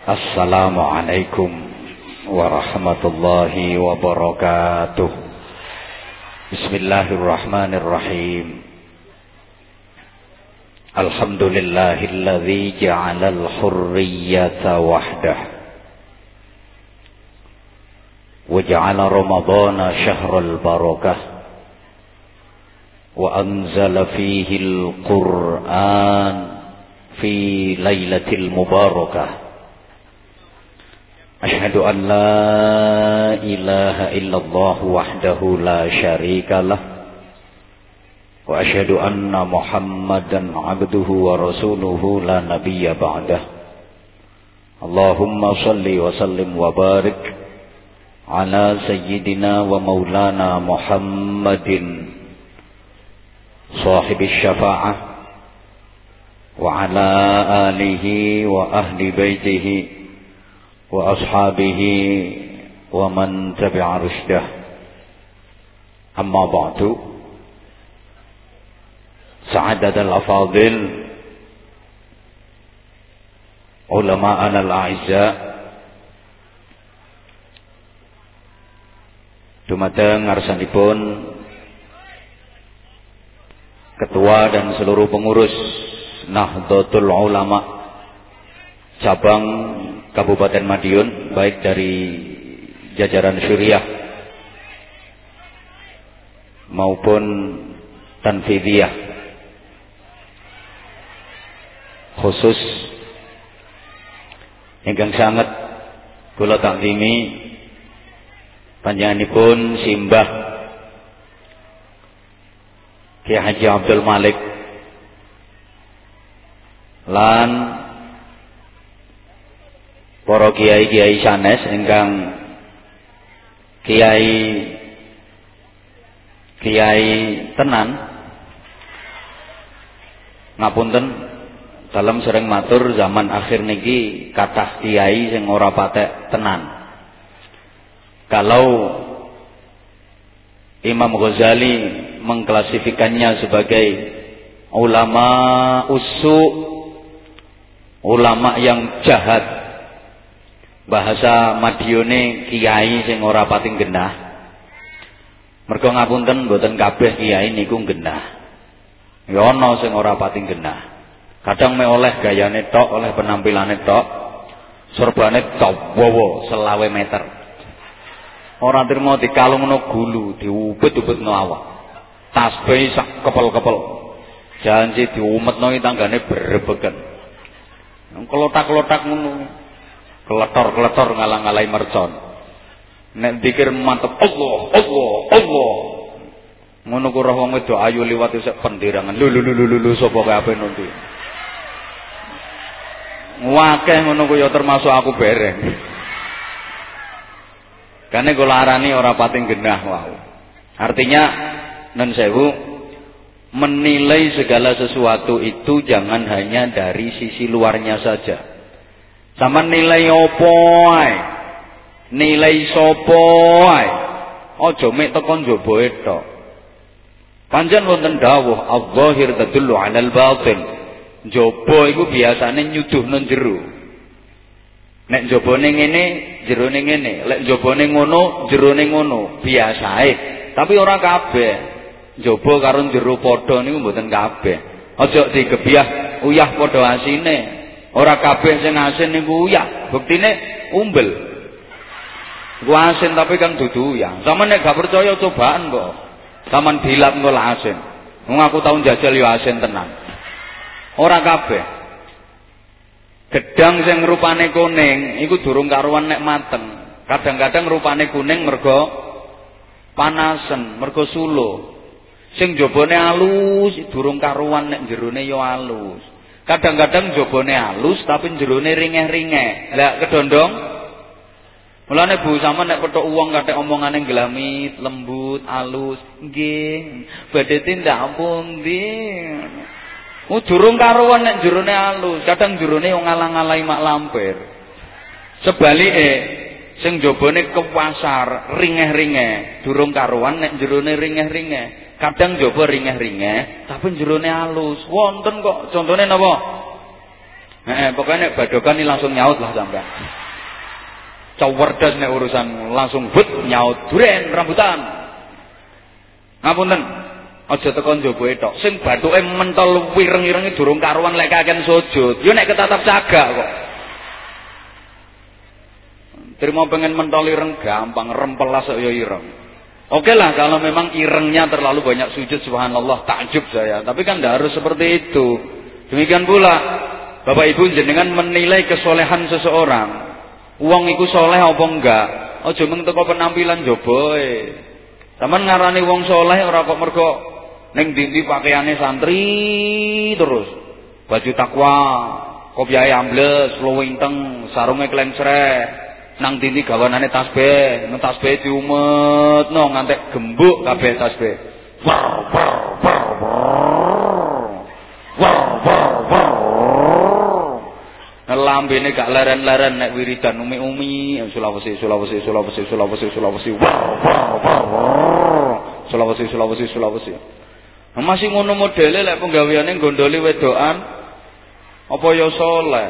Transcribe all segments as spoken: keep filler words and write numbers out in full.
Assalamualaikum warahmatullahi wabarakatuh. Bismillahirrahmanirrahim. Alhamdulillahilladzi ja'alal hurriyata wahdah wa ja'ala ramadhana syahral barakah wa anzala fihi al-Qur'an fi lailatil mubarakah. Asyhadu an la ilaha illallah wahdahu la syarika lah wa asyhadu anna Muhammadan abduhu wa rasuluhu la nabiyya ba'dah. Allahumma salli wa sallim wa barik ala sayyidina wa maulana Muhammadin sahibis syafa'ah wa ala alihi wa ahli baitihi wa ashabihi wa man tabi'a rusydah. Amma ba'du. Sa'adatul afadil ulama'ana al-a'izza, dumateng ngarsanipun ketua dan seluruh pengurus Nahdlatul Ulama cabang Kabupaten Madiun, baik dari jajaran Syuriah maupun Tanfidiyah, khusus ingkang sanget kula takzimi panjenenganipun Simbah Ki Haji Abdul Malik lan para kiai-kiai sanes ingkang kiai kiai tenan, ngapunten dalam sering matur zaman akhir niki kathah kiai sing ora patek tenan. Kalau Imam Ghazali mengklasifikasikannya sebagai ulama usu, ulama yang jahat, bahasa Madione kiai sing ora pating genah. Mergo ngapunten mboten kabeh kiai niku genah. Ya ana sing ora pating genah. Kadang me oleh gayane tok, oleh penampilane tok, sorbane dawa selawe meter. Ora trimo dikalungno gulu, diubet-ubetno awak. Tasbih sak kepel-kepel. Janji diumetno tanggane berebeken. Kelotak-kelotak ngono. Keletor-keletor ngalang-alai mercon. Nek dikir mantep Allah, Allah, Allah. Ngono ku roh wong wedok ayu liwat sik pendirangan. Lho lho lho lho sapa kabeh nanti. Wakeh ngono ku ya termasuk aku bereng. Kane kula arani ora pating genah wae. Artinya nun sewu, menilai segala sesuatu itu jangan hanya dari sisi luarnya saja. Sama nilai opo ae, nilai sopo ae, aja mek tekan njaba tok. Panjen wonten dawuh adh-dhahir tadullu 'alal batin. Njaba iku biasane nyuduhno jero. Nek njabane ngene, jerone ngene. Lek njabane ngono, jerone ngono, biasae. Tapi ora kabeh. Njaba karo jero padha niku mboten kabeh. Aja digebyah uyah padha asine. Ora kabeh sing asin niku uyah, buktine umbel. Ku asin tapi kan dudu uyah. Sampeyan nek gak percaya cobaan kok. Sampeyan dilap engko asin. Wong aku tau njajal yo asin tenan. Ora kabeh. Gedang sing rupane kuning iku durung karuan nek mateng. Kadang-kadang rupane kuning mergo panasen, mergo sulo. Sing jabane alus durung karuan nek jerone yo alus. Kadang-kadang jabane halus tapi jerone ringeh-ringeh. Lah kedondong. Mulane Bu sampean nek petuk wong kathek omongane glamit, lembut, halus, nggih, badhe tindak pundi. Oh durung karuan nek jerone halus, kadang jerone wong ngalang-alai mak lampir. Sebalike sing jabane kewasar, ringeh-ringeh, durung karuan nek jerone ringeh-ringeh. Kadang jaba ringeh-ringeh tapi jerone halus. Wonten kok contone napa? Heeh, pokoknya nek badokan ini langsung nyaut lah sampean. Cawerdas nek urusan langsung but nyaut duren rambutan. Ngapunten. Aja tekan njoboe tok. Sing bathuke mentol wireng-irengi durung karuan lek kaken sujud. Yo nek ketatap cagak kok. Terima pengen mentol ireng gampang, rempelas kok yo ireng. Oke lah kalau memang irengnya terlalu banyak sujud, subhanallah, takjub saya. Tapi kan tidak harus seperti itu. Demikian pula Bapak Ibu jenengan menilai kesolehan seseorang. Uang iku soleh apa enggak? Aja mung teko penampilan joboe. Taman ngarani wong soleh ora kok mergo ning ndi-ndi pakaiane santri terus. Baju takwa, kopiahe ambles, luwinteng, sarunge klengsreh. Nang dini gawanane tasbih, nang tasbih diumetno ngantek gembuk kabeh tasbih. War war war war war war. Lambene gak leren-leren nek wiridan umi-umi, Sulawesi Sulawesi Sulawesi Sulawesi Sulawesi. War war war. Sulawesi Sulawesi Sulawesi. Masih ngono modele lek penggaweane gondoli wedokan apa ya soleh.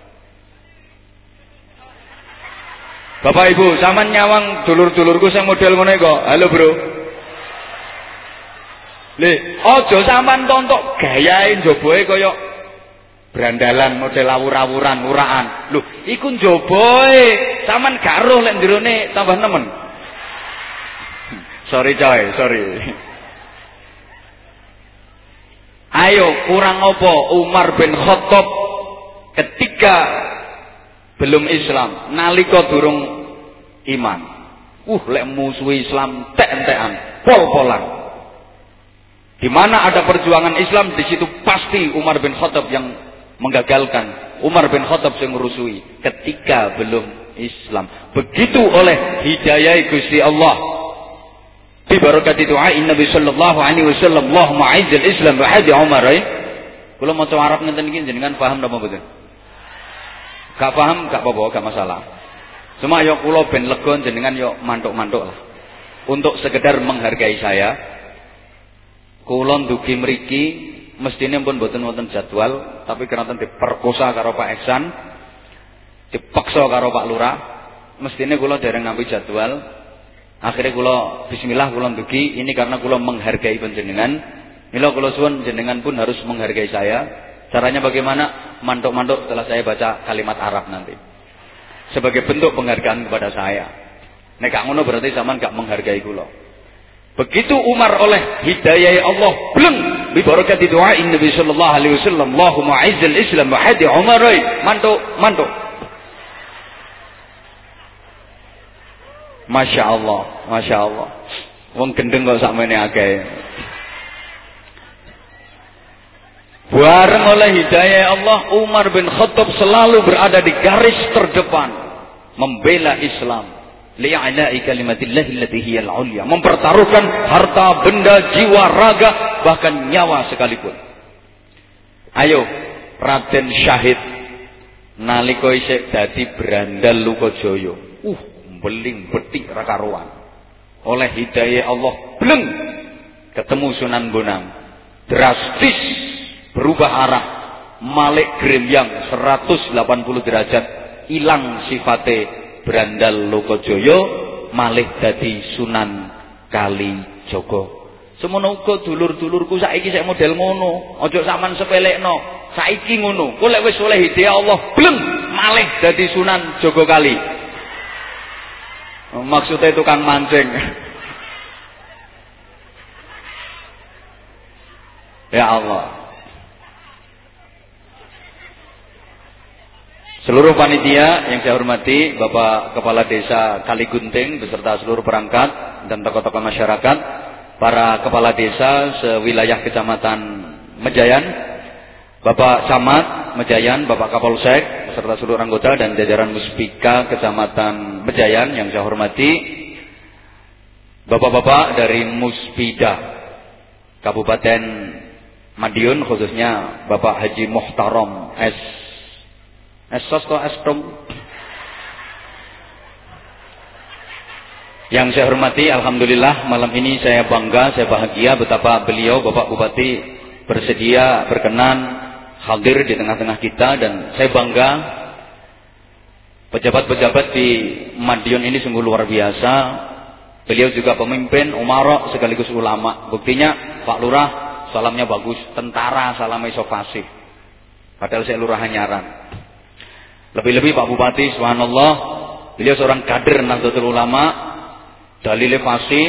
Bapak Ibu, sampean nyawang dulur-dulurku sing model ngene kok. Halo, Bro. Le, aja sampean tontok gayahe njoboe kaya brandalan model awur-awuran, uraan. Lho, iku njoboe. Sampean gak roh lek njerone tambah nemen. Sorry coy, sorry. Ayo, kurang apa Umar bin Khattab ketika belum Islam, nalika durung iman. Uh, lek musuhi Islam tek-entekan, pol-polan. Di mana ada perjuangan Islam, di situ pasti Umar bin Khattab yang menggagalkan. Umar bin Khattab yang merusui ketika belum Islam. Begitu oleh hidayah Gusti Allah. Bi barakati du'ain Nabi sallallahu alaihi wasallam, Allahumma a'izzil Islam wa hadi Umar. Kula maca Arab ngenten iki jenengan paham napa mboten? Gak paham, gak apa-apa, gak masalah. Cuma yo kula ben lega jenengan yo mantuk-mantuk lah. Untuk sekedar menghargai saya. Kula ndugi mriki mestine pun mboten wonten jadwal, tapi keranten diperkosa karo Pak Eksan, dipaksa karo Pak Lurah. Mestine kula dereng nampi jadwal. Akhirnya kula bismillah kula ndugi, ini karena kula menghargai panjenengan. Mila kula suwun jenengan pun harus menghargai saya. Caranya bagaimana? Mantuk-mantuk setelah saya baca kalimat Arab nanti. Sebagai bentuk penghargaan kepada saya. Nek gak ngono berarti sampean gak menghargai kula. Begitu Umar oleh hidayah Allah bleng bi barakati du'ain Nabi sallallahu alaihi wasallam, Allahumma a'izzil Islam wa hadi Umar. Mantuk, mantuk. Masya Allah, Masya Allah. Wong gendeng kok sakmene akeh. Bareng oleh hidayah Allah, Umar bin Khattab selalu berada di garis terdepan membela Islam. Li'ala'i kalimatillahi allati hiyal 'ulya, mempertaruhkan harta, benda, jiwa, raga, bahkan nyawa sekalipun. Ayo, Raden Syahid nalika isih dadi Brandal Lukajaya. Uh, beling betik ra karuan. Oleh hidayah Allah, bleng ketemu Sunan Bonang. Drastis berubah arah, malik grembyang seratus delapan puluh derajat, ilang sifate Brandal Lokajaya, malih dadi Sunan Kalijaga. Semono uga dulur-dulurku saiki sik model ngono, aja sampean sepelekno. Saiki ngono, kok lek wis oleh hidayah Allah, bleng malih dadi Sunan Jogokali. Maksudnya tukang mancing. Ya Allah. Seluruh panitia yang saya hormati, Bapak Kepala Desa Kaligunting beserta seluruh perangkat dan tokoh-tokoh masyarakat, para kepala desa sewilayah Kecamatan Mejayan, Bapak Camat Mejayan, Bapak Kapolsek beserta seluruh anggota dan jajaran Muspika Kecamatan Mejayan yang saya hormati, Bapak-bapak dari Muspida Kabupaten Madiun, khususnya Bapak Haji Muhtarom S Esos atau Estom. Yang saya hormati, alhamdulillah malam ini saya bangga, saya bahagia betapa beliau Bapak Bupati bersedia berkenan hadir di tengah-tengah kita, dan saya bangga pejabat-pejabat di Madiun ini sungguh luar biasa. Beliau juga pemimpin umara sekaligus ulama. Buktinya Pak Lurah salamnya bagus, tentara salamnya iso fasih. Padahal saya lurah Nyaran. Lebih-lebih Pak Bupati, subhanallah, beliau seorang kader Nahdlatul Ulama, dalilnya fasih,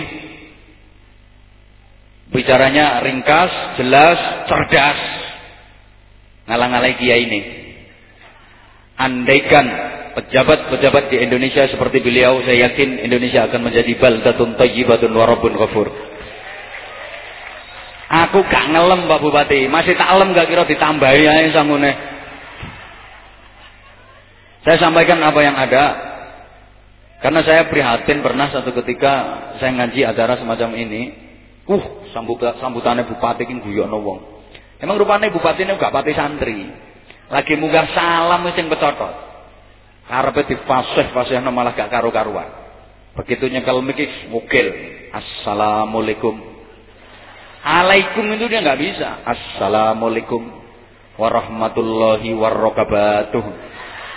bicaranya ringkas, jelas, cerdas, ngalang-ngalai kiai ini. Andaikan pejabat-pejabat di Indonesia seperti beliau, saya yakin Indonesia akan menjadi baldatun thayyibatun wa rabbun ghafur. Aku gak ngelem Pak Bupati, masih tak elem gak kira ditambahi ae sangune. Saya sampaikan apa yang ada, karena saya prihatin pernah satu ketika saya ngaji acara semacam ini. Uh, sambutan sambutannya bupati ki guyokno wong. Emang rupane bupati ini gak pati santri. Lagi munggah salam wis sing pecotot. Karepe difasih-fasihno malah gak karu-karuan. Begitu nyekel miki mukil. Assalamualaikum. Alaikum itu dia nggak bisa. Assalamualaikum warahmatullahi wabarakatuh.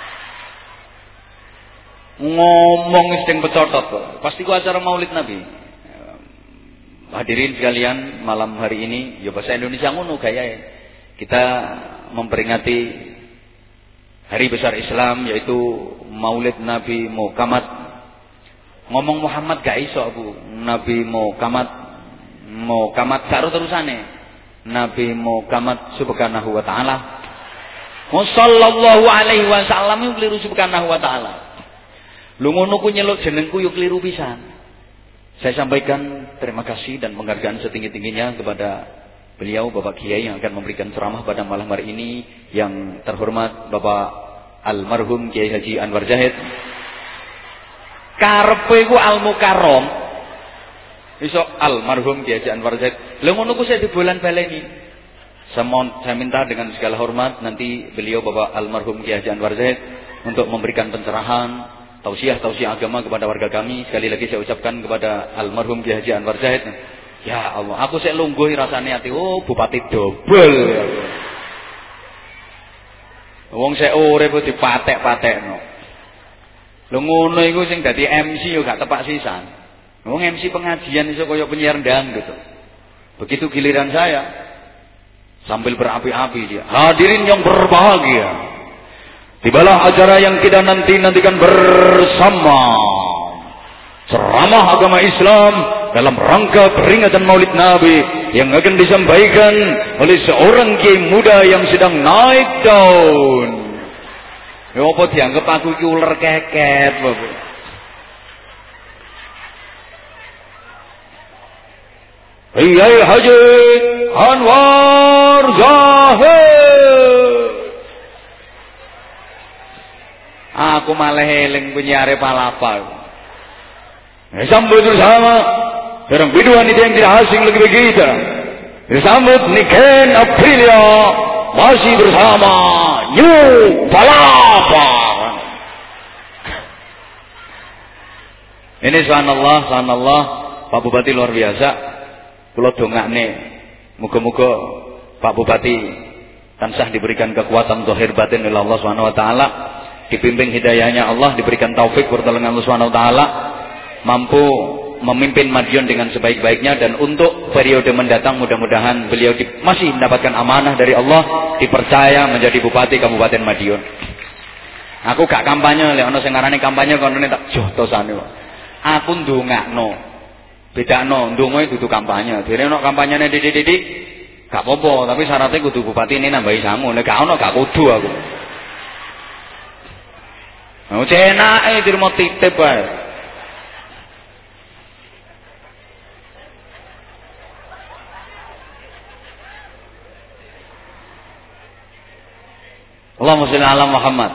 Ngomong sing pecotot kok. Pasti ku acara Maulid Nabi. Hadirin sekalian, malam hari ini ya bahasa Indonesia ngono gayae. Kita memperingati hari besar Islam, yaitu Maulid Nabi Muhammad. Ngomong Muhammad gak iso Bu. Nabi Muhammad Muhammad karo terusane. Nabi Muhammad subhanahu wa taala. Sallallahu alaihi wasallam yo kliru subhanahu wa taala. Lu ngono ku nyeluk jenengku yo kliru pisan. Saya sampaikan terima kasih dan penghargaan setinggi-tingginya kepada beliau Bapak Kiai yang akan memberikan ceramah pada malam hari ini, yang terhormat Bapak almarhum Kiai Haji Anwar Zahid. Karepe ku al mukarrom. Iso almarhum Kiai Haji Anwar Zahid. Lha ngono ku saya dibolan baleni. Saya minta dengan segala hormat nanti beliau Bapak almarhum Kiai Haji Anwar Zahid untuk memberikan pencerahan, tausiah-tausiah agama kepada warga kami. Sekali lagi saya ucapkan kepada almarhum Kiai Haji Anwar Zahid, ya Allah, aku sik lungguh rasane ati, oh bupati dobel. Wong sik urip dipatek-patekno. Lho ngono iku sing dadi M C yo gak tepak sisan. Wong M C pengajian iso kaya penyiar dangdut. Begitu giliran saya, sambil berapi-api dia. Hadirin yang berbahagia, tibalah acara yang kita nanti-nantikan bersama, ceramah agama Islam dalam rangka peringatan Maulid Nabi yang akan disampaikan oleh seorang kiai muda yang sedang naik daun. Ya apa dianggap aku iki ular keket, Bapak. Kiai Haji Anwar Zahid. Aku malah eling penyiare palapa. Disambut bersama barang biduan itu yang tidak asing lagi bagi kita. Disambut Niken Aprilia masih bersama New Palapa. Ini subhanallah, subhanallah, Pak Bupati luar biasa. Kula dongakne muga-muga Pak Bupati tansah diberikan kekuatan zahir batin oleh Allah Subhanahu wa taala, dibimbing hidayahnya Allah, diberikan taufik pertolongan Allah Subhanahu wa taala, mampu memimpin Madiun dengan sebaik-baiknya, dan untuk periode mendatang mudah-mudahan beliau di, masih mendapatkan amanah dari Allah, dipercaya menjadi Bupati Kabupaten Madiun. Aku gak kampanye, lek ana sing ngarani kampanye kono tak jotosane. Aku ndongakno. Bedakno, ndonga dudu kampanye. Dene ana kampanyene didik-didik gak apa-apa, tapi syaratnya kudu bupati ini nambahi sangu. Nek gak ono gak kudu aku. Mau cenake dirimo titip wae. Allahumma sholli ala Muhammad.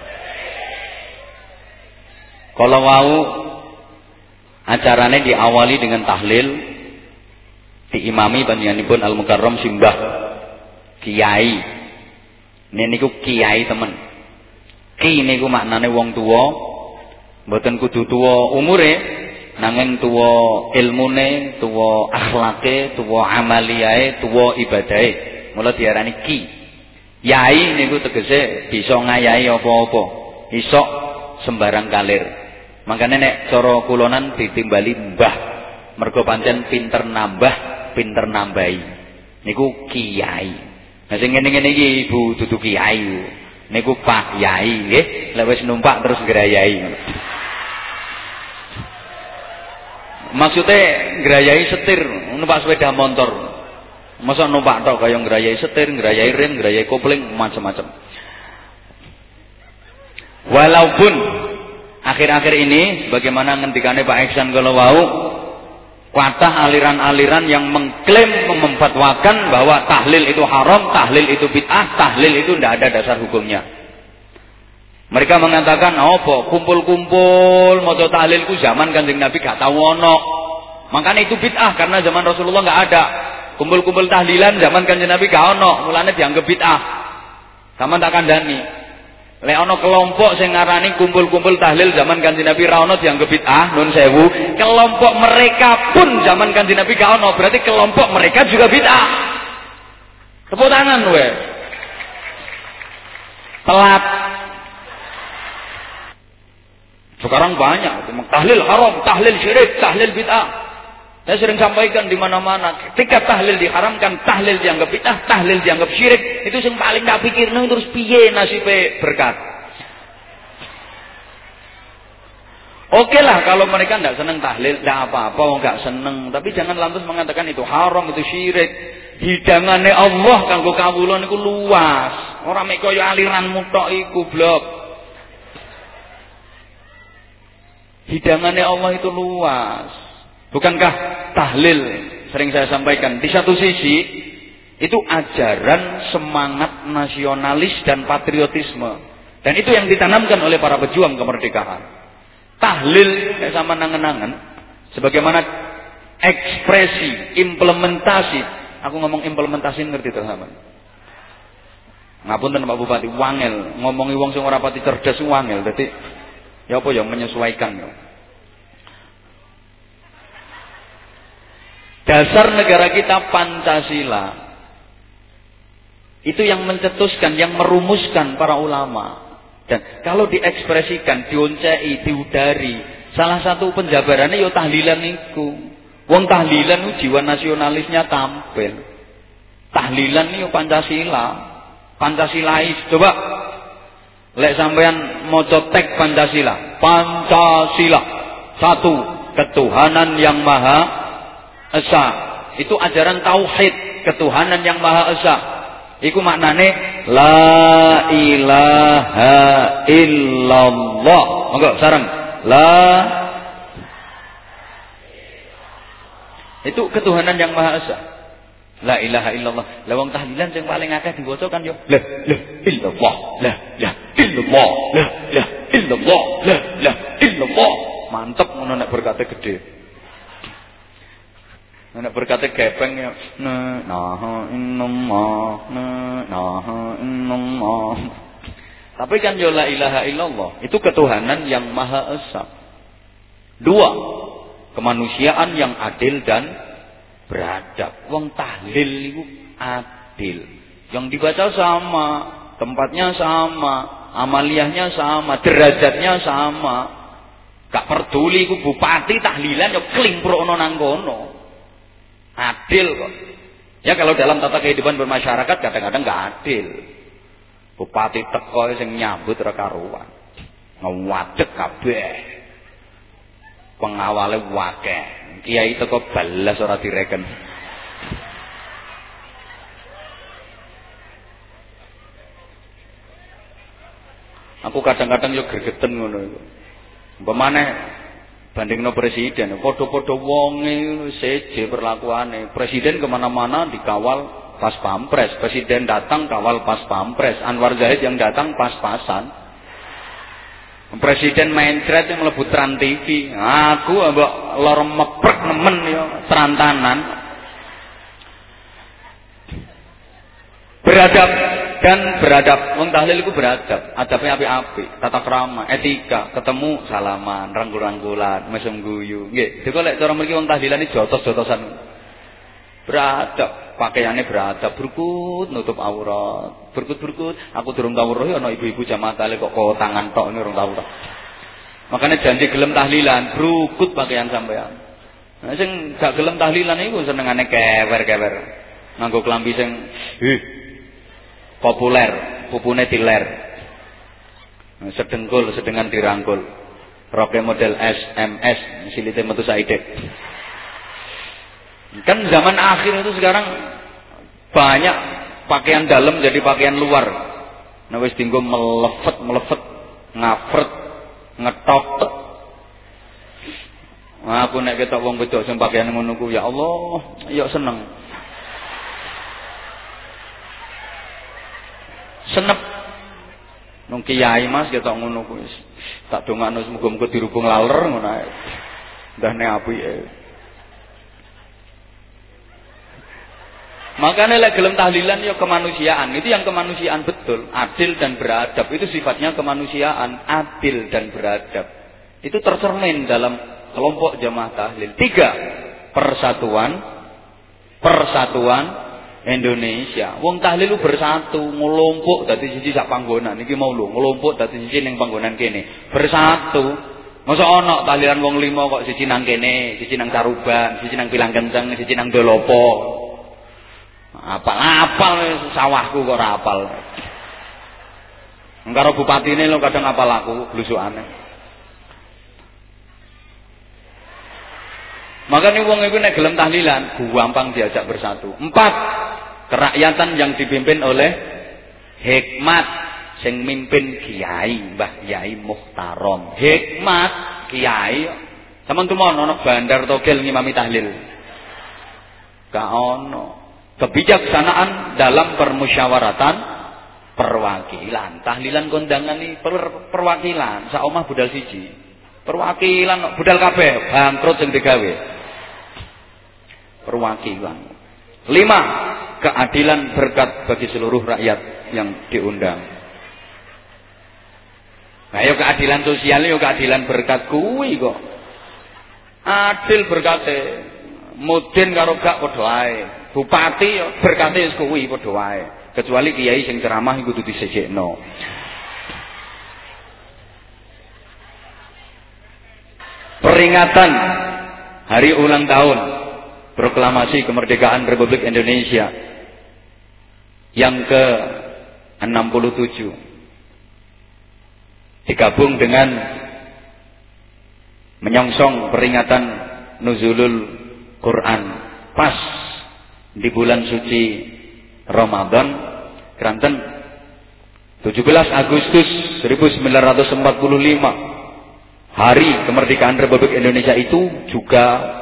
Kalau mau acaranya diawali dengan tahlil, diimami panjenenganipun Al Mukarram Simbah Kiai. Niku kiai temen. Ki niku maknane wong tuwa, mboten kudu tuwa umure, nanging tuwa ilmune, tuwa akhlake, tuwa amaliyae, tuwa ibadahe. Mula diarani ki. Yai niku tegese bisa ngayahi apa-apa. Iso sembarang kalir. Makanya nek cara kulonan ditimbali mbah. Mergo pancen pinter nambah, pinter nambahi. Niku kiai. Nah sing ngene-ngene iki Ibu dudu kiai. Niku Pak Yai nggih. Lek wis numpak terus ngrayai. Maksudnya ngrayai setir, numpak sepeda motor. Masa numpak tok kaya ngrayai setir, ngrayai rem, ngrayai kopling, macam-macam. Walaupun akhir-akhir ini bagaimana ngendikane Pak Iksan kalau wau, kuatah aliran-aliran yang mengklaim memfatwakan bahwa tahlil itu haram, tahlil itu bid'ah, tahlil itu tidak ada dasar hukumnya. Mereka mengatakan, apa kumpul-kumpul maca tahlil ku zaman Kanjeng Nabi gak tau ono. Makanya itu bid'ah karena zaman Rasulullah gak ada. Kumpul-kumpul tahlilan zaman Kanjeng Nabi gak ono, mulane dianggap bid'ah. Sama tak kandhani. Lek ono kelompok sing ngarani kumpul-kumpul tahlil zaman Kanjeng Nabi ra ono dianggap bid'ah, nun sewu. Kelompok mereka pun zaman Kanjeng Nabi gak ono, berarti kelompok mereka juga bid'ah. Tepuk tangan we. Telat. Sekarang banyak tahlil haram, tahlil syirik, tahlil bid'ah. Saya sering sampaikan di mana-mana, ketika tahlil diharamkan, tahlil dianggap bid'ah, tahlil dianggap syirik, itu yang paling tak pikirno terus piye nasibe berkat. Oke lah kalau mereka tidak senang tahlil, tidak apa-apa, nggak senang, tapi jangan lantas mengatakan itu haram, itu syirik. Hidangane Allah kanggo kawula niku luas. Ora mek kaya aliranmu tok iku, blok. Hidangane Allah itu luas. Bukankah tahlil sering saya sampaikan di satu sisi itu ajaran semangat nasionalis dan patriotisme, dan itu yang ditanamkan oleh para pejuang kemerdekaan. Tahlil sama nangen-nangen sebagaimana ekspresi implementasi. Aku ngomong implementasi ngerti to sampean? Ngapunten Pak Bupati, wangel ngomongi wong sing ora pati cerdas wangel. Dadi ya apa ya menyesuaikan ya. Dasar negara kita Pancasila. Itu yang mencetuskan, yang merumuskan para ulama. Dan kalau diekspresikan, dioncei, diudari, salah satu penjabarannya ya tahlilan iku. Wong tahlilan itu jiwa nasionalisnya tampil. Tahlilan itu Pancasila. Pancasilais. Coba lek sampean maca teks Pancasila. Pancasila. Satu, ketuhanan yang maha esa, itu ajaran tauhid, ketuhanan yang maha esa. Iku maknane la ilaha illallah. Monggo sareng. La itu ketuhanan yang maha esa. La ilaha illallah. Lah wong tahlilan sing paling akeh diwaca kan yo la la illallah, la la illallah, la la illallah, la la illallah. Mantep ngono nek berkate gede. Nek berkata gepeng ya na nah innallah na nah innallah. Tapi kan ya la ilaha illallah itu ketuhanan yang maha esa. Dua, kemanusiaan yang adil dan beradab. Wong tahlil itu adil. Yang dibaca sama, tempatnya sama, amaliyahnya sama, derajatnya sama. Gak peduli ku bupati tahlilan yo klimprono nang kono. Adil kok. Ya kalau dalam tata kehidupan bermasyarakat kadang-kadang nggak adil. Bupati teko sing nyambut ora karuan. Ngewadeg kabeh. Pengawale wakeh. Kiai teko balas ora direken. Aku kadang-kadang yo gregeten ngono iku. Umpamane bandingno presiden, podo-podo wonge seje perlakuane. Presiden kemana-mana dikawal pas pampres. Presiden datang kawal pas pampres. Anwar Zahid yang datang pas-pasan. Presiden main thread yang mlebu Trans T V. Aku mbok lor meprek nemen yo terantanan. Beradab dan beradab. Wong tahlil iku beradab. Adabnya apik-apik, tata krama, etika, ketemu salaman, rangkul-rangkulan, mesem guyu. Nggih, dhewe lek cara mriki wong tahlilan iki jotos-jotosan. Beradab. pakaiannya beradab, berkut nutup aurat, berkut-berkut. Aku durung tau roh ana ibu-ibu jamaah tahlil kok kok tangan tok ini urung tau tok. Makanya janji gelem tahlilan, berkut pakaian sampean. Nah sing gak gelem tahlilan iku senengane kewer-kewer. Nganggo klambi sing eh, populer, pupune tiler. Sedengkul, sedengan dirangkul. Roke model S M S, silite metu saidek. Kan zaman akhir itu sekarang banyak pakaian dalam jadi pakaian luar. Nah wis dienggo melefet, melefet, ngafret, ngetok. Nah, aku nek ketok wong wedok sing pakaian ngono ku ya Allah, ya seneng. Senep. Nung kiai Mas ketok ngono ku wis tak dongakno muga-muga dirubung laler ngono ae. Ndahne apike. Makanya lek gelem tahlilan ya kemanusiaan. Itu yang kemanusiaan betul. Adil dan beradab. Itu sifatnya kemanusiaan. Adil dan beradab. Itu tercermin dalam kelompok jamaah tahlil. Tiga, persatuan. Persatuan Indonesia. Wong tahlil bersatu. Ngelompok dadi siji sak panggonan. Iki mau lho. Ngelompok dadi siji ning panggonan kene. Bersatu. Masa ana tahlilan wong lima kok siji nang kene, siji nang Saruban, siji nang Pilang Kenceng, siji nang Dolopo. Apal-apal sawahku kok ora apal. Karo bupatine lho kadang apal aku blusukane. Makane wong iku nek gelem tahlilan gampang diajak bersatu. Empat, kerakyatan yang dipimpin oleh hikmat sing mimpin kiai, Mbah Yai Muhtarom. Hikmat kiai. Sampeyan tuh ana bandar togel ngimami tahlil. Gak ono. Kebijaksanaan dalam permusyawaratan perwakilan. Tahlilan kondangan ini per, perwakilan. Sak omah budal siji. Perwakilan budal kabeh bangkrut sing digawe. Perwakilan. Lima, keadilan berkat bagi seluruh rakyat yang diundang. Nah, yo keadilan sosial yo keadilan berkat kuwi kok. Adil berkate. Mudin karo gak padha ae. Bupati yo berkate wis kuwi padha wae. Kecuali kiai sing ceramah iku kudu disejekno. Peringatan hari ulang tahun proklamasi kemerdekaan Republik Indonesia yang ke enam puluh tujuh digabung dengan menyongsong peringatan nuzulul Quran pas di bulan suci Ramadan Kranten tujuh belas Agustus seribu sembilan ratus empat puluh lima, hari kemerdekaan Republik Indonesia itu juga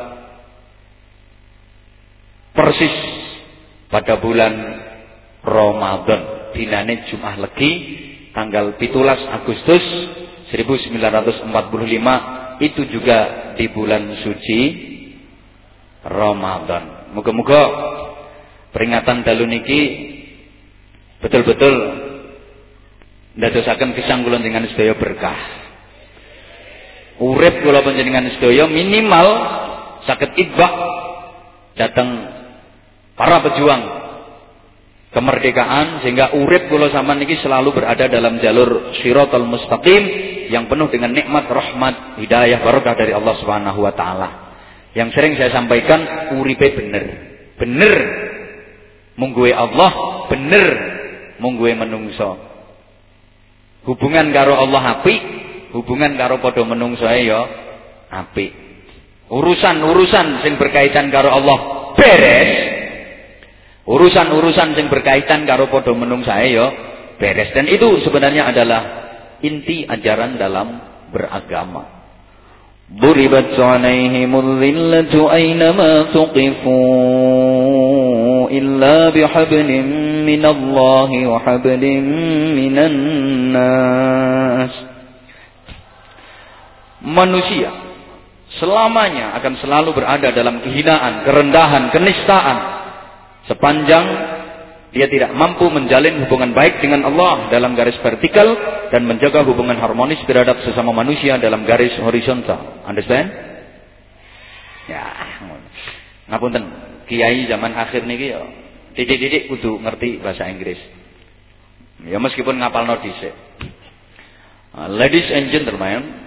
persis pada bulan Ramadan, dinane Jumat Legi tanggal pitulas Agustus seribu sembilan ratus empat puluh lima, itu juga di bulan suci Ramadan. Muga-muga peringatan dalu niki betul-betul ndadosaken gesang kula dengan sedaya berkah. Urip kula panjenengan sedaya minimal saged ibah dateng para pejuang kemerdekaan sehingga urip kula sampean niki selalu berada dalam jalur Shiratal Mustaqim yang penuh dengan nikmat, rahmat, hidayah, barokah dari Allah Subhanahu wa taala. Yang sering saya sampaikan, uripe bener. Bener mungguwe Allah, bener mungguwe menungso. Hubungan karo Allah apik, hubungan karo padha menungso ya apik. Urusan-urusan sing berkaitan karo Allah beres. Urusan-urusan sing berkaitan karo padha menungsae ya beres. Dan itu sebenarnya adalah inti ajaran dalam beragama. Duribat 'alaihimul dhillatu aynama tuqifu illa bihablin minallahi wa hablin minan nas. Manusia selamanya akan selalu berada dalam kehinaan, kerendahan, kenistaan sepanjang dia tidak mampu menjalin hubungan baik dengan Allah dalam garis vertikal dan menjaga hubungan harmonis terhadap sesama manusia dalam garis horizontal. Understand? Ya, ngapunten, kiai zaman akhir niki ya Titik-titik kudu ngerti bahasa Inggris. Ya meskipun ngapalno dhisik. Uh, ladies and gentlemen,